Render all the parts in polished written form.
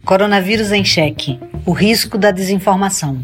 Coronavírus em Xeque. O risco da desinformação.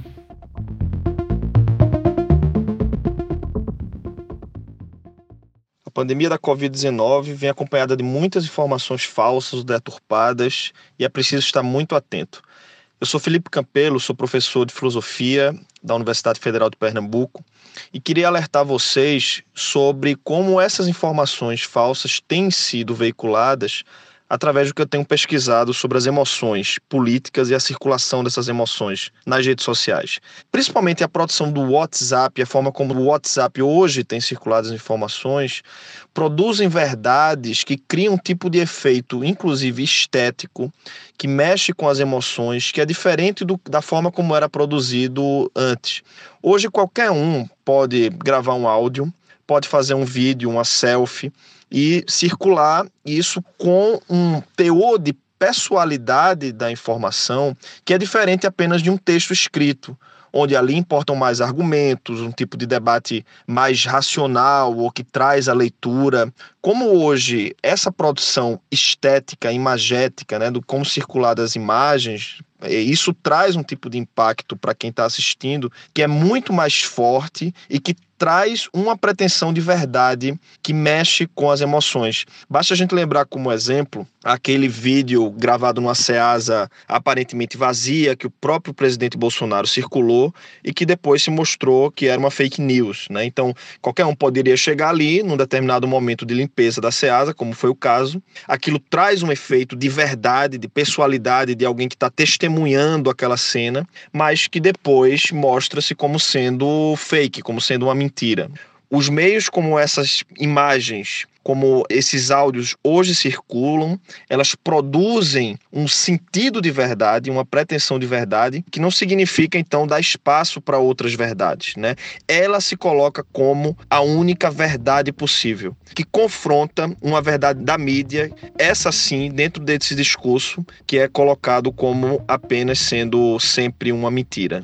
A pandemia da Covid-19 vem acompanhada de muitas informações falsas, deturpadas, e é preciso estar muito atento. Eu sou Felipe Campelo, sou professor de filosofia da Universidade Federal de Pernambuco e queria alertar vocês sobre como essas informações falsas têm sido veiculadas através do que eu tenho pesquisado sobre as emoções políticas e a circulação dessas emoções nas redes sociais. Principalmente a produção do WhatsApp, a forma como o WhatsApp hoje tem circulado as informações, produzem verdades que criam um tipo de efeito, inclusive estético, que mexe com as emoções, que é diferente da forma como era produzido antes. Hoje qualquer um pode gravar um áudio, pode fazer um vídeo, uma selfie, e circular isso com um teor de pessoalidade da informação que é diferente apenas de um texto escrito, onde ali importam mais argumentos, um tipo de debate mais racional ou que traz a leitura. Como hoje essa produção estética, imagética, do como circular das imagens, isso traz um tipo de impacto para quem está assistindo que é muito mais forte e que traz uma pretensão de verdade que mexe com as emoções. Basta a gente lembrar como exemplo aquele vídeo gravado numa Ceasa aparentemente vazia que o próprio presidente Bolsonaro circulou e que depois se mostrou que era uma fake news, Então, qualquer um poderia chegar ali num determinado momento de limpeza da Ceasa, como foi o caso. Aquilo traz um efeito de verdade, de pessoalidade de alguém que está testemunhando aquela cena, mas que depois mostra-se como sendo fake, como sendo uma mentira. Os meios como essas imagens, como esses áudios hoje circulam, elas produzem um sentido de verdade, uma pretensão de verdade, que não significa, então, dar espaço para outras verdades, Ela se coloca como a única verdade possível, que confronta uma verdade da mídia, essa sim, dentro desse discurso, que é colocado como apenas sendo sempre uma mentira.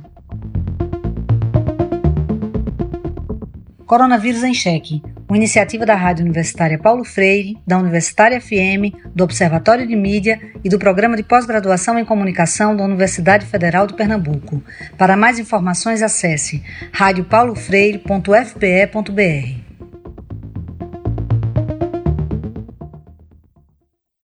Coronavírus em Xeque, uma iniciativa da Rádio Universitária Paulo Freire, da Universitária FM, do Observatório de Mídia e do Programa de Pós-Graduação em Comunicação da Universidade Federal de Pernambuco. Para mais informações, acesse radiopaulofreire.fpe.br.